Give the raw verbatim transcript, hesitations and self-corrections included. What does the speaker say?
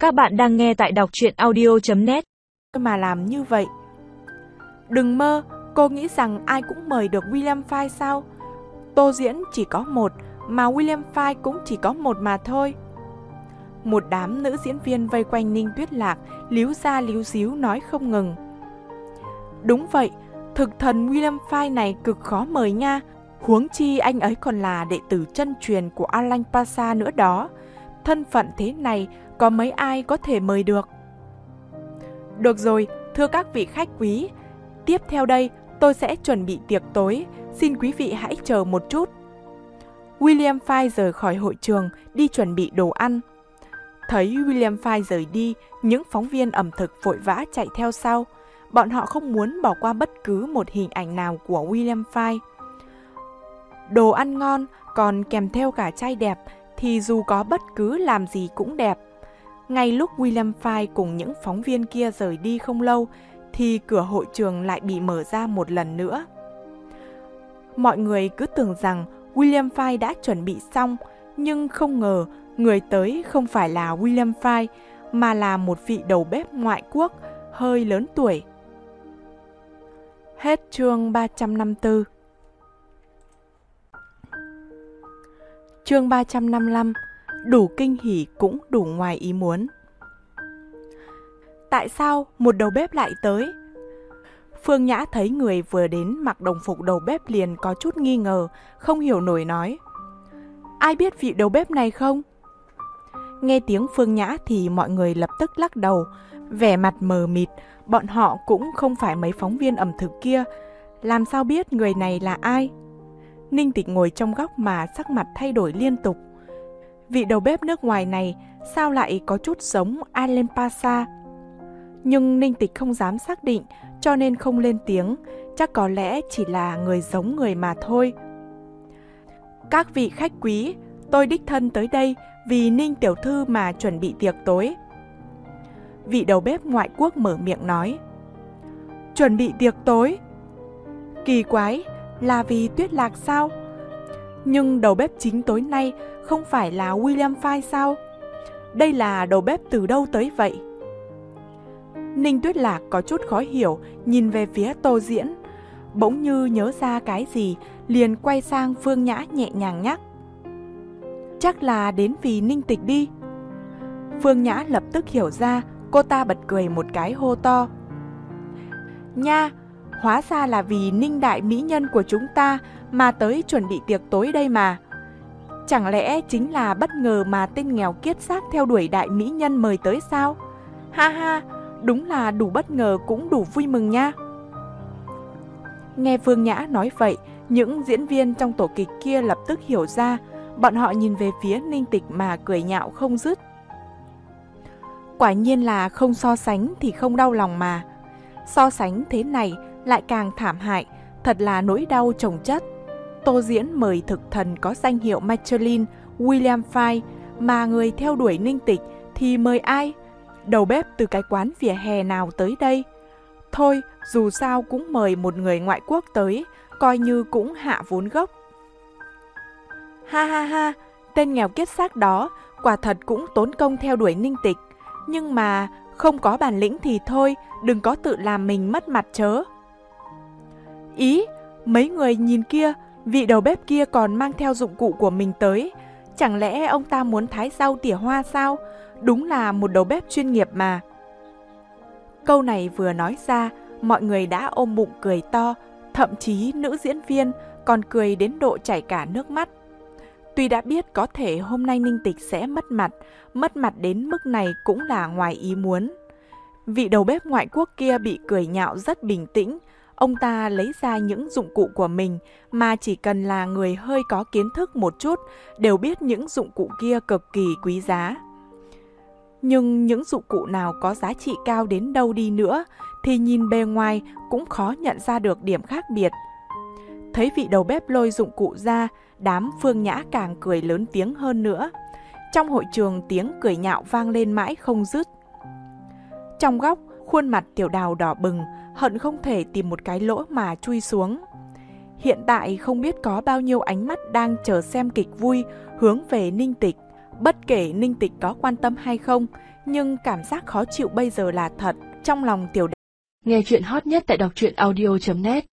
Các bạn đang nghe tại đọc truyện audio chấm net. Mà làm như vậy. Đừng mơ, cô nghĩ rằng ai cũng mời được William Fay sao? Tô diễn chỉ có một, mà William Fay cũng chỉ có một mà thôi. Một đám nữ diễn viên vây quanh Ninh Tuyết Lạc, líu ra líu díu nói không ngừng. Đúng vậy, thực thần William Fay này cực khó mời nha. Huống chi anh ấy còn là đệ tử chân truyền của Alain Pasha nữa đó. Thân phận thế này có mấy ai có thể mời được. Được rồi, thưa các vị khách quý, tiếp theo đây tôi sẽ chuẩn bị tiệc tối, xin quý vị hãy chờ một chút. William Fay rời khỏi hội trường đi chuẩn bị đồ ăn. Thấy William Fay rời đi, những phóng viên ẩm thực vội vã chạy theo sau. Bọn họ không muốn bỏ qua bất cứ một hình ảnh nào của William Fay. Đồ ăn ngon, còn kèm theo cả trai đẹp, thì dù có bất cứ làm gì cũng đẹp. Ngay lúc William Fay cùng những phóng viên kia rời đi không lâu, thì cửa hội trường lại bị mở ra một lần nữa. Mọi người cứ tưởng rằng William Fay đã chuẩn bị xong, nhưng không ngờ người tới không phải là William Fay, mà là một vị đầu bếp ngoại quốc, hơi lớn tuổi. Hết chương ba trăm năm mươi tư. Chương ba trăm năm mươi lăm. Đủ kinh hỉ cũng đủ ngoài ý muốn. Tại sao một đầu bếp lại tới? Phương Nhã thấy người vừa đến mặc đồng phục đầu bếp liền có chút nghi ngờ, không hiểu nổi nói. Ai biết vị đầu bếp này không? Nghe tiếng Phương Nhã thì mọi người lập tức lắc đầu, vẻ mặt mờ mịt, bọn họ cũng không phải mấy phóng viên ẩm thực kia, làm sao biết người này là ai? Ninh Tịch ngồi trong góc mà sắc mặt thay đổi liên tục. Vị đầu bếp nước ngoài này sao lại có chút giống Alain Pasha? Nhưng Ninh Tịch không dám xác định, cho nên không lên tiếng, chắc có lẽ chỉ là người giống người mà thôi. Các vị khách quý, tôi đích thân tới đây vì Ninh tiểu thư mà chuẩn bị tiệc tối. Vị đầu bếp ngoại quốc mở miệng nói. Chuẩn bị tiệc tối? Kỳ quái, là vì Tuyết Lạc sao? Nhưng đầu bếp chính tối nay không phải là William Fay sao? Đây là đầu bếp từ đâu tới vậy? Ninh Tuyết Lạc có chút khó hiểu, nhìn về phía Tô Diễn. Bỗng như nhớ ra cái gì, liền quay sang Phương Nhã nhẹ nhàng nhắc. Chắc là đến vì Ninh Tịch đi. Phương Nhã lập tức hiểu ra, cô ta bật cười một cái hô to. Nha, hóa ra là vì Ninh đại mỹ nhân của chúng ta mà tới chuẩn bị tiệc tối đây mà. Chẳng lẽ chính là bất ngờ mà tên nghèo kiết xác theo đuổi đại mỹ nhân mời tới sao? Ha ha, đúng là đủ bất ngờ cũng đủ vui mừng nha. Nghe Phương Nhã nói vậy, những diễn viên trong tổ kịch kia lập tức hiểu ra, bọn họ nhìn về phía Ninh Tịch mà cười nhạo không dứt. Quả nhiên là không so sánh thì không đau lòng mà. So sánh thế này lại càng thảm hại, thật là nỗi đau chồng chất. Tô Diễn mời thực thần có danh hiệu Michelin, William Fay, mà người theo đuổi Ninh Tịch thì mời ai? Đầu bếp từ cái quán vỉa hè nào tới đây? Thôi, dù sao cũng mời một người ngoại quốc tới, coi như cũng hạ vốn gốc. Ha ha ha, tên nghèo kiết xác đó quả thật cũng tốn công theo đuổi Ninh Tịch, nhưng mà không có bản lĩnh thì thôi, đừng có tự làm mình mất mặt chớ. Ý, mấy người nhìn kia, vị đầu bếp kia còn mang theo dụng cụ của mình tới. Chẳng lẽ ông ta muốn thái rau tỉa hoa sao? Đúng là một đầu bếp chuyên nghiệp mà. Câu này vừa nói ra, mọi người đã ôm bụng cười to, thậm chí nữ diễn viên còn cười đến độ chảy cả nước mắt. Tuy đã biết có thể hôm nay Ninh Tịch sẽ mất mặt, mất mặt đến mức này cũng là ngoài ý muốn. Vị đầu bếp ngoại quốc kia bị cười nhạo rất bình tĩnh. Ông ta lấy ra những dụng cụ của mình mà chỉ cần là người hơi có kiến thức một chút đều biết những dụng cụ kia cực kỳ quý giá. Nhưng những dụng cụ nào có giá trị cao đến đâu đi nữa thì nhìn bề ngoài cũng khó nhận ra được điểm khác biệt. Thấy vị đầu bếp lôi dụng cụ ra, đám Phương Nhã càng cười lớn tiếng hơn nữa. Trong hội trường tiếng cười nhạo vang lên mãi không dứt. Trong góc, khuôn mặt Tiểu Đào đỏ bừng, hận không thể tìm một cái lỗ mà chui xuống. Hiện tại không biết có bao nhiêu ánh mắt đang chờ xem kịch vui hướng về Ninh Tịch. Bất kể Ninh Tịch có quan tâm hay không, nhưng cảm giác khó chịu bây giờ là thật, trong lòng Tiểu Đào. Nghe chuyện hot nhất tại đọc truyện audio chấm net